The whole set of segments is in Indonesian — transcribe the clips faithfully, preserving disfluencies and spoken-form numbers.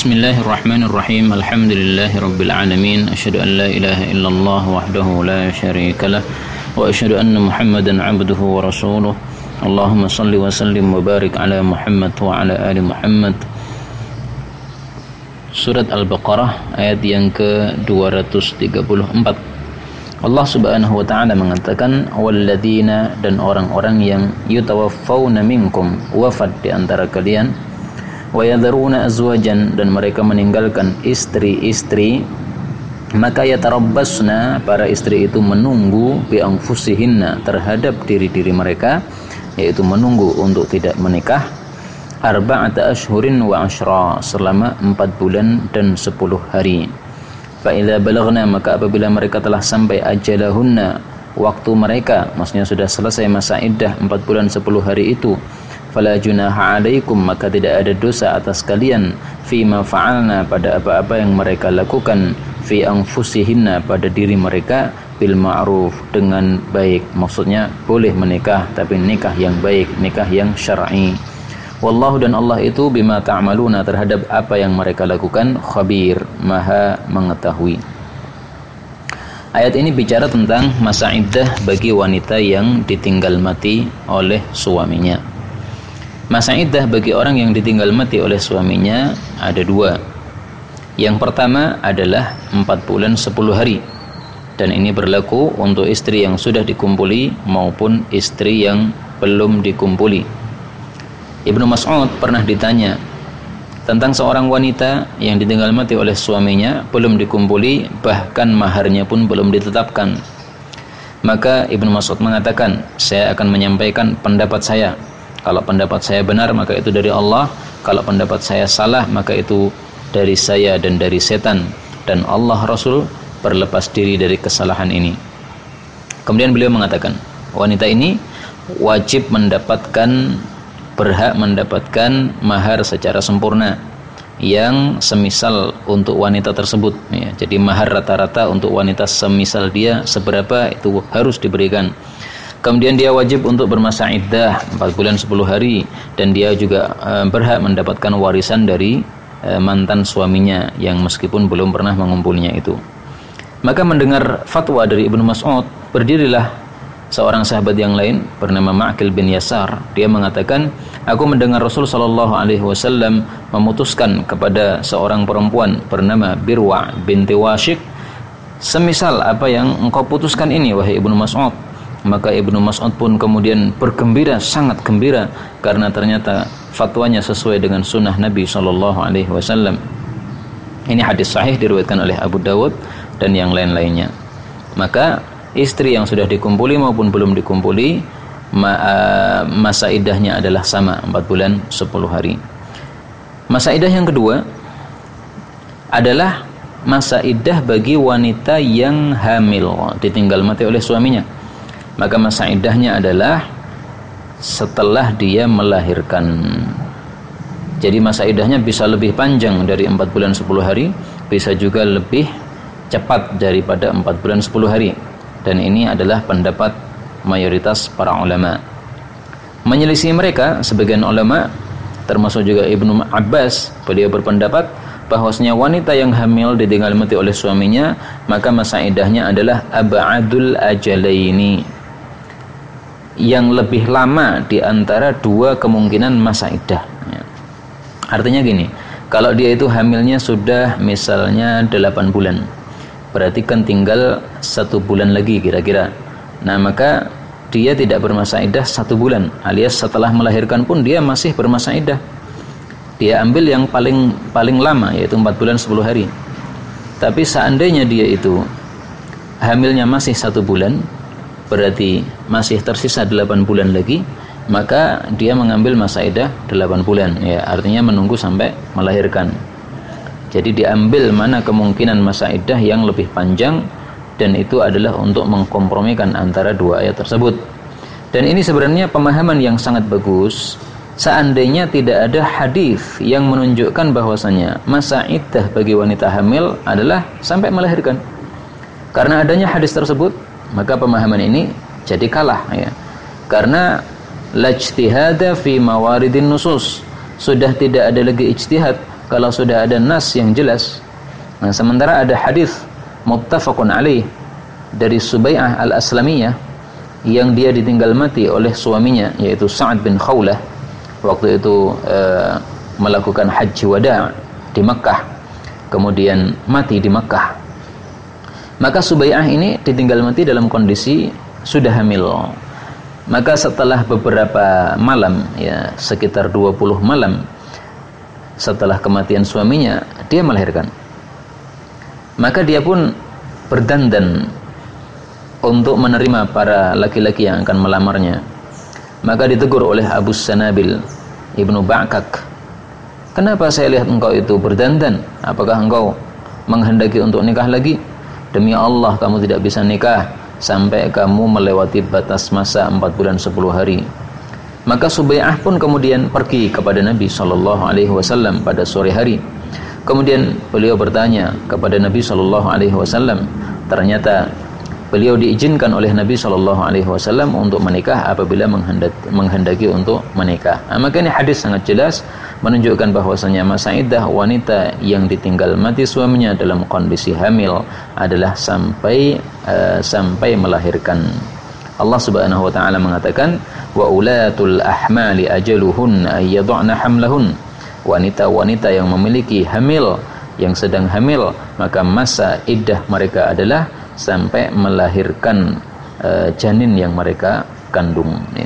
Bismillahirrahmanirrahim. Alhamdulillahirabbil alamin. Asyhadu an la ilaha illallah wahdahu la syarikalah wa asyhadu anna Muhammadan 'abduhu wa rasuluh. Allahumma shalli wa sallim wa barik ala Muhammad wa ala ali Muhammad. Surat Al-Baqarah ayat yang ke dua ratus tiga puluh empat. Allah Subhanahu wa taala mengatakan walladzina, dan orang-orang yang yutawaffawna minkum, wafat di antara kalian, wa yadharuna azwajan, dan mereka meninggalkan istri-istri, maka yatarabbasna, para istri itu menunggu bi anfusihinna, terhadap diri-diri mereka, yaitu menunggu untuk tidak menikah, arba'ata ashhurin wa ashra, selama empat bulan dan sepuluh hari. Fa idza balaghna, maka apabila mereka telah sampai ajalahunna, waktu mereka, maksudnya sudah selesai masa iddah empat bulan sepuluh hari itu, fala junaha alaikum, maka tidak ada dosa atas kalian, fima fa'alna, pada apa-apa yang mereka lakukan, fi anfusihinna, pada diri mereka, bil ma'ruf, dengan baik. Maksudnya boleh menikah, tapi nikah yang baik, nikah yang syar'i. Wallahu, dan Allah itu bima ta'maluna, terhadap apa yang mereka lakukan, khabir, maha mengetahui. Ayat ini bicara tentang masa iddah bagi wanita yang ditinggal mati oleh suaminya. Masa iddah bagi orang yang ditinggal mati oleh suaminya ada dua. Yang pertama adalah empat bulan sepuluh hari. Dan ini berlaku untuk istri yang sudah dikumpuli maupun istri yang belum dikumpuli. Ibnu Mas'ud pernah ditanya tentang seorang wanita yang ditinggal mati oleh suaminya, belum dikumpuli, bahkan maharnya pun belum ditetapkan. Maka Ibnu Mas'ud mengatakan, saya akan menyampaikan pendapat saya. Kalau pendapat saya benar, maka itu dari Allah. Kalau pendapat saya salah, maka itu dari saya dan dari setan. Dan Allah Rasul berlepas diri dari kesalahan ini. Kemudian beliau mengatakan, wanita ini wajib mendapatkan, berhak mendapatkan mahar secara sempurna yang semisal untuk wanita tersebut. Ya, jadi mahar rata-rata untuk wanita semisal dia seberapa itu harus diberikan. Kemudian dia wajib untuk bermasa iddah empat bulan sepuluh hari, dan dia juga e, berhak mendapatkan warisan dari e, mantan suaminya yang meskipun belum pernah mengumpulinya itu. Maka mendengar fatwa dari Ibnu Mas'ud, berdirilah seorang sahabat yang lain bernama Ma'qil bin Yasar. Dia mengatakan, aku mendengar Rasul sallallahu alaihi wasallam memutuskan kepada seorang perempuan bernama Birwa binti Washiq, semisal apa yang engkau putuskan ini wahai Ibnu Mas'ud. Maka Ibnu Mas'ud pun kemudian bergembira, sangat gembira, karena ternyata fatwanya sesuai dengan sunnah Nabi shallallahu alaihi wasallam. Ini hadis sahih diriwayatkan oleh Abu Dawud dan yang lain-lainnya. Maka istri yang sudah dikumpuli maupun belum dikumpuli, ma- masa iddahnya adalah sama, empat bulan sepuluh hari. Masa iddah yang kedua adalah masa iddah bagi wanita yang hamil, ditinggal mati oleh suaminya. Maka masa iddahnya adalah setelah dia melahirkan. Jadi masa iddahnya bisa lebih panjang dari empat bulan sepuluh hari, bisa juga lebih cepat daripada empat bulan sepuluh hari. Dan ini adalah pendapat mayoritas para ulama. Menyelisih mereka sebagian ulama, termasuk juga Ibnu Abbas, beliau berpendapat bahwasanya wanita yang hamil ditinggal mati oleh suaminya, maka masa iddahnya adalah ab'adul ajalaini, yang lebih lama di antara dua kemungkinan masa iddah. Ya. Artinya gini, kalau dia itu hamilnya sudah misalnya delapan bulan, berarti kan tinggal satu bulan lagi kira-kira. Nah, maka dia tidak bermasa iddah satu bulan, alias setelah melahirkan pun dia masih bermasa iddah. Dia ambil yang paling paling lama, yaitu empat bulan sepuluh hari. Tapi seandainya dia itu hamilnya masih satu bulan, berarti masih tersisa delapan bulan lagi, maka dia mengambil masa iddah delapan bulan. Ya, artinya menunggu sampai melahirkan. Jadi diambil mana kemungkinan masa iddah yang lebih panjang, dan itu adalah untuk mengkompromikan antara dua ayat tersebut. Dan ini sebenarnya pemahaman yang sangat bagus seandainya tidak ada hadis yang menunjukkan bahwasanya masa iddah bagi wanita hamil adalah sampai melahirkan. Karena adanya hadis tersebut, maka pemahaman ini jadi kalah, ya. Karena lajtihada fi mawaridin nusus, sudah tidak ada lagi ijtihad kalau sudah ada nas yang jelas. Nah, sementara ada hadis muttafaqun alaih dari Subai'ah al-Aslamiyah yang dia ditinggal mati oleh suaminya, yaitu Sa'ad bin Khawlah, waktu itu uh, melakukan haji wada' di Makkah, kemudian mati di Makkah. Maka Subai'ah ini ditinggal mati dalam kondisi sudah hamil. Maka setelah beberapa malam, ya sekitar dua puluh malam setelah kematian suaminya, dia melahirkan. Maka dia pun berdandan untuk menerima para laki-laki yang akan melamarnya. Maka ditegur oleh Abu Sanabil Ibnu Ba'kak, kenapa saya lihat engkau itu berdandan? Apakah engkau menghendaki untuk nikah lagi? Demi Allah kamu tidak bisa nikah sampai kamu melewati batas masa empat bulan sepuluh hari. Maka Subai'ah pun kemudian pergi kepada Nabi shallallahu alaihi wasallam pada sore hari. Kemudian beliau bertanya kepada Nabi shallallahu alaihi wasallam. Ternyata beliau diizinkan oleh Nabi shallallahu alaihi wasallam untuk menikah apabila menghendaki, menghendaki untuk menikah. Nah, maka ini hadis sangat jelas menunjukkan bahwasanya masa iddah wanita yang ditinggal mati suaminya dalam kondisi hamil adalah sampai uh, sampai melahirkan. Allah Subhanahu wa taala mengatakan, wa ulatul ahmali ajaluhun ay yad'na hamlahun. Wanita-wanita yang memiliki hamil, yang sedang hamil, maka masa iddah mereka adalah sampai melahirkan uh, janin yang mereka kandung, ya.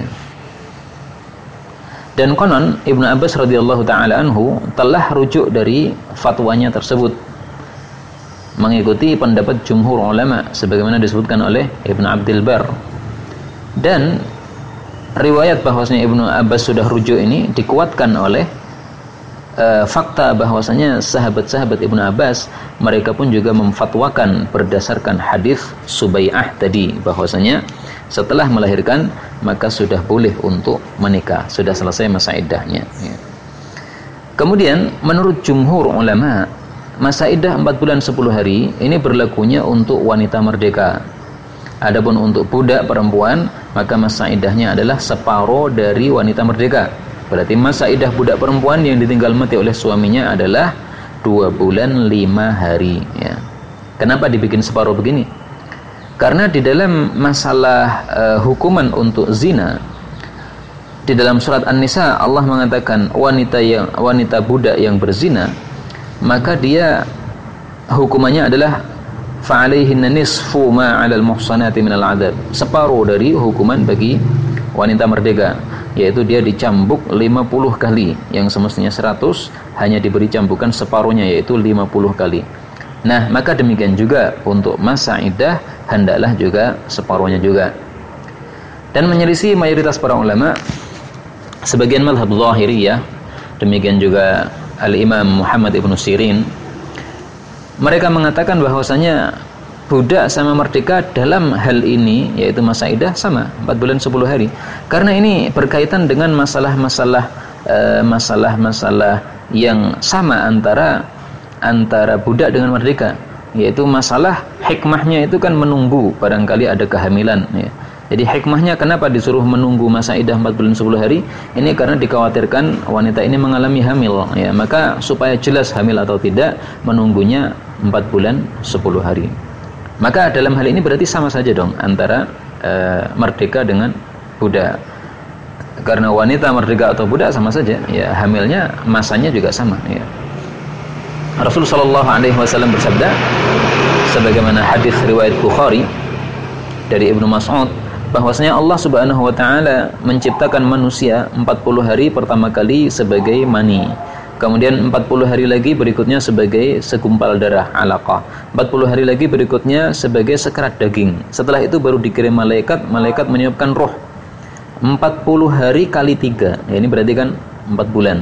Dan konon Ibnu Abbas radhiyallahu taala anhu telah rujuk dari fatwanya tersebut, mengikuti pendapat jumhur ulama sebagaimana disebutkan oleh Ibnu Abdul Bar. Dan riwayat bahwasanya Ibnu Abbas sudah rujuk ini dikuatkan oleh uh, fakta bahwasanya sahabat-sahabat Ibnu Abbas mereka pun juga memfatwakan berdasarkan hadis Subai'ah tadi, bahwasanya setelah melahirkan maka sudah boleh untuk menikah, sudah selesai masa iddahnya, ya. Kemudian menurut jumhur ulama, masa iddah empat bulan sepuluh hari ini berlakunya untuk wanita merdeka. Adapun untuk budak perempuan, maka masa iddahnya adalah separuh dari wanita merdeka. Berarti masa iddah budak perempuan yang ditinggal mati oleh suaminya adalah dua bulan lima hari, ya. Kenapa dibikin separuh begini? Karena di dalam masalah uh, hukuman untuk zina, di dalam surat An-Nisa Allah mengatakan wanita yang wanita budak yang berzina, maka dia hukumannya adalah fa'alaihinna nisfu ma 'alal muhsanati minal 'adzab, separuh dari hukuman bagi wanita merdeka, yaitu dia dicambuk lima puluh kali, yang semestinya seratus hanya diberi cambukan separuhnya, yaitu lima puluh kali. Nah, maka demikian juga untuk masa iddah hendaklah juga separuhnya juga. Dan menyelisih mayoritas para ulama, sebagian mazhab Zahiriyah, demikian juga Al-Imam Muhammad ibnu Sirin, mereka mengatakan bahwasanya budak sama merdeka dalam hal ini, yaitu masa iddah, sama empat bulan sepuluh hari. Karena ini berkaitan dengan masalah-masalah uh, masalah-masalah yang sama antara antara budak dengan merdeka, yaitu masalah hikmahnya itu kan menunggu barangkali ada kehamilan, ya. Jadi hikmahnya kenapa disuruh menunggu masa iddah empat bulan sepuluh hari? Ini karena dikhawatirkan wanita ini mengalami hamil, ya. Maka supaya jelas hamil atau tidak, menunggunya empat bulan sepuluh hari. Maka dalam hal ini berarti sama saja dong antara uh, merdeka dengan budak. Karena wanita merdeka atau budak sama saja, ya, hamilnya masanya juga sama, ya. Rasulullah shallallahu alaihi wasallam bersabda, sebagaimana hadis riwayat Bukhari dari Ibnu Mas'ud, bahwasanya Allah Subhanahu wa taala menciptakan manusia empat puluh hari pertama kali sebagai mani. Kemudian empat puluh hari lagi berikutnya sebagai segumpal darah, alaqah. empat puluh hari lagi berikutnya sebagai sekerat daging. Setelah itu baru dikirim malaikat, malaikat meniupkan roh. empat puluh hari kali tiga, ya, ini berarti kan empat bulan.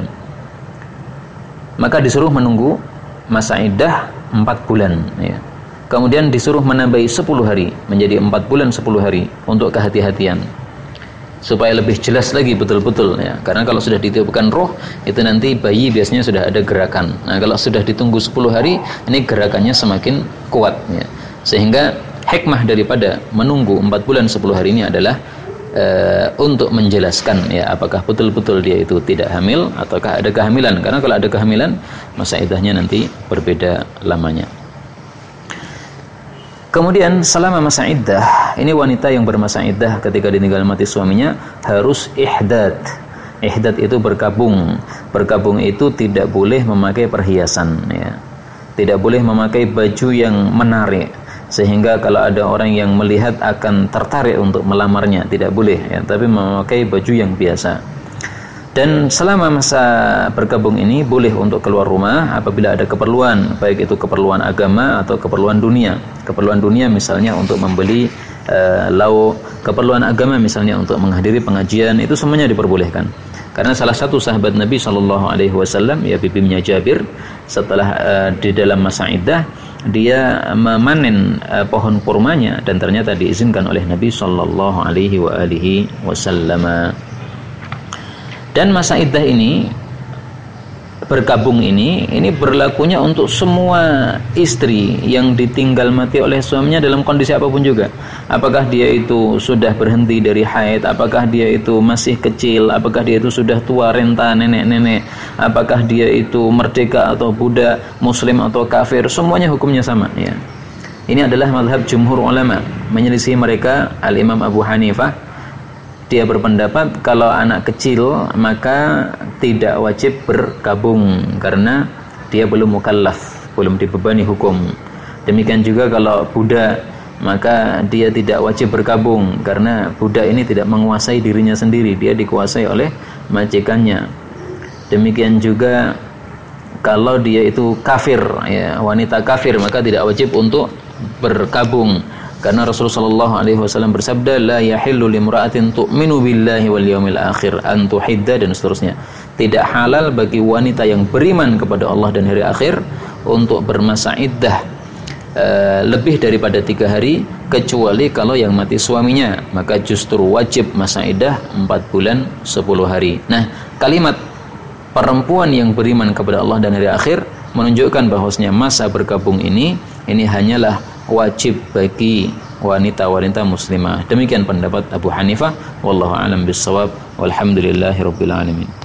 Maka disuruh menunggu masa iddah empat bulan, ya. Kemudian disuruh menambahi sepuluh hari menjadi empat bulan sepuluh hari untuk kehati-hatian, supaya lebih jelas lagi betul-betul, ya. Karena kalau sudah ditiupkan roh, itu nanti bayi biasanya sudah ada gerakan. Nah, kalau sudah ditunggu sepuluh hari, ini gerakannya semakin kuat, ya. Sehingga hikmah daripada menunggu empat bulan sepuluh hari ini adalah uh, untuk menjelaskan ya apakah betul-betul dia itu tidak hamil ataukah ada kehamilan. Karena kalau ada kehamilan, masa iddahnya nanti berbeda lamanya. Kemudian selama masa iddah, ini wanita yang bermasa iddah ketika ditinggal mati suaminya harus ihdad. Ihdad itu berkabung. Berkabung itu tidak boleh memakai perhiasan ya. Tidak boleh memakai baju yang menarik sehingga kalau ada orang yang melihat akan tertarik untuk melamarnya, tidak boleh ya, tapi memakai baju yang biasa. Dan selama masa berkabung ini boleh untuk keluar rumah apabila ada keperluan, baik itu keperluan agama atau keperluan dunia. Keperluan dunia misalnya untuk membeli uh, lauk, keperluan agama misalnya untuk menghadiri pengajian, itu semuanya diperbolehkan. Karena salah satu sahabat Nabi shallallahu alaihi wasallam, ya bibinya Jabir, setelah uh, di dalam masa iddah dia memanen uh, pohon kurmanya dan ternyata diizinkan oleh Nabi shallallahu alaihi wasallam. Dan masa iddah ini, berkabung ini, ini berlakunya untuk semua istri yang ditinggal mati oleh suaminya dalam kondisi apapun juga. Apakah dia itu sudah berhenti dari haid, apakah dia itu masih kecil, apakah dia itu sudah tua, renta, nenek-nenek, apakah dia itu merdeka atau budak, muslim atau kafir, semuanya hukumnya sama ya. Ini adalah mazhab jumhur ulama. Menyelisih mereka Al-Imam Abu Hanifah, dia berpendapat kalau anak kecil maka tidak wajib berkabung karena dia belum mukallaf, belum dibebani hukum. Demikian juga kalau budak maka dia tidak wajib berkabung karena budak ini tidak menguasai dirinya sendiri, dia dikuasai oleh majikannya. Demikian juga kalau dia itu kafir ya, wanita kafir, maka tidak wajib untuk berkabung. Karena Rasulullah sallallahu alaihi wasallam bersabda, la yahillu limra'atin tu'minu billahi wal yawmil akhir an tuhidda, dan seterusnya. Tidak halal bagi wanita yang beriman kepada Allah dan hari akhir untuk bermasa iddah uh, lebih daripada tiga hari, kecuali kalau yang mati suaminya, maka justru wajib masa iddah empat bulan sepuluh hari. Nah, kalimat perempuan yang beriman kepada Allah dan hari akhir menunjukkan bahwasanya masa berkabung ini ini hanyalah wajib bagi wanita-wanita muslimah. Demikian pendapat Abu Hanifah, wallahu a'lam bissawab, walhamdulillahirabbil alamin.